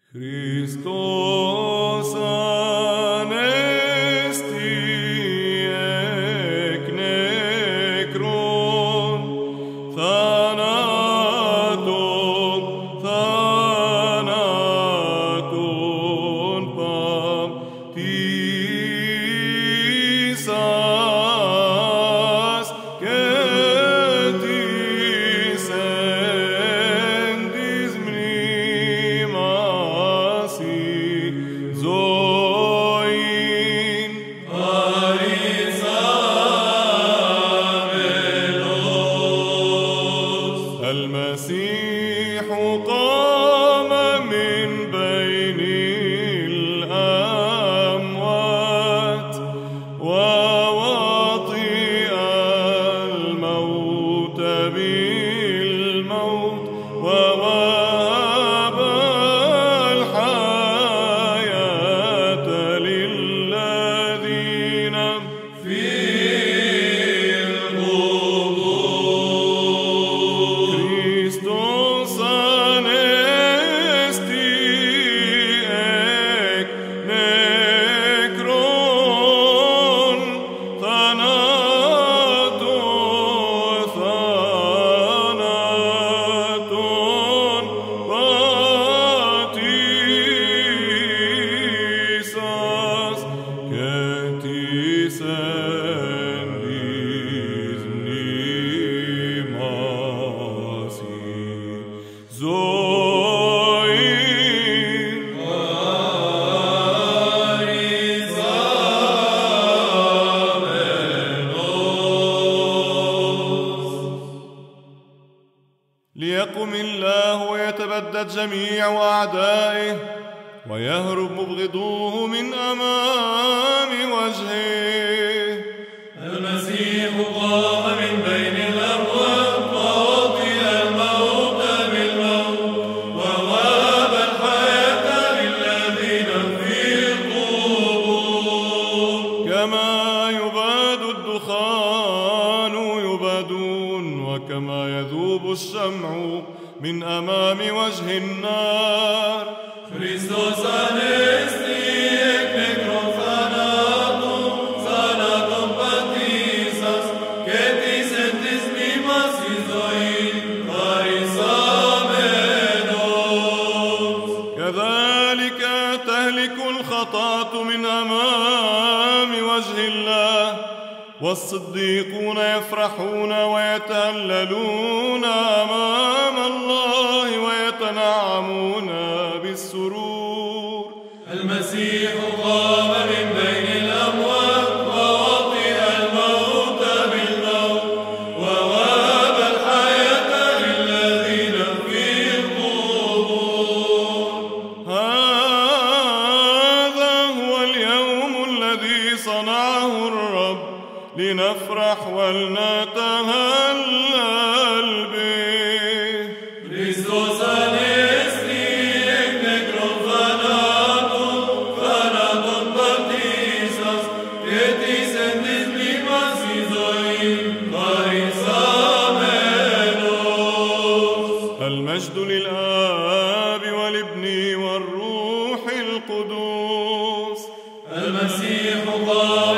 Χριστός ανέστη εκ νεκρών, θανάτων πατήσας και της εν της μνήμας ζωήν παρισάμενος. المسيح قام من بين الأموات ووطئ الموت بالموت ووهب الحياة للذين في القبور. Χριστός ανέστη εκ νεκρών, θανάτων πατήσας και της εν της μνήμας ζωήν ليقم الله ويتبدد جميع أعدائه ويهرب مبغضوه من أمام وجهه. المسيح قام من بين الأموات ووطئ الموت بالموت ووهب الحياة للذين في القبور. كما يباد الدخان يبادون، وكما يذوب الشمع من أمام وجه النار. Χριστός ανέστη εκ νεκρών, θανάτων πατήσας και της εν της μνήμας ζωήν παρισάμενος. كذلك تهلك الخطاة من أمام وجه الله، والصديقون يفرحون ويتهللون أمام الله ويتنعمون بالسرور. المسيح قام من بين الأموات ووطئ الموت بالموت ووهب الحياة للذين في القبور. هذا هو اليوم الذي صنعه الرب، لنفرح ولنتهلل به. Χριστός ανέστη εκ νεκρών, θανάτων πατήσας και της εν της μνήμας ζωήν παρισάμενος. المجد للآب والابن والروح القدوس. المسيح قام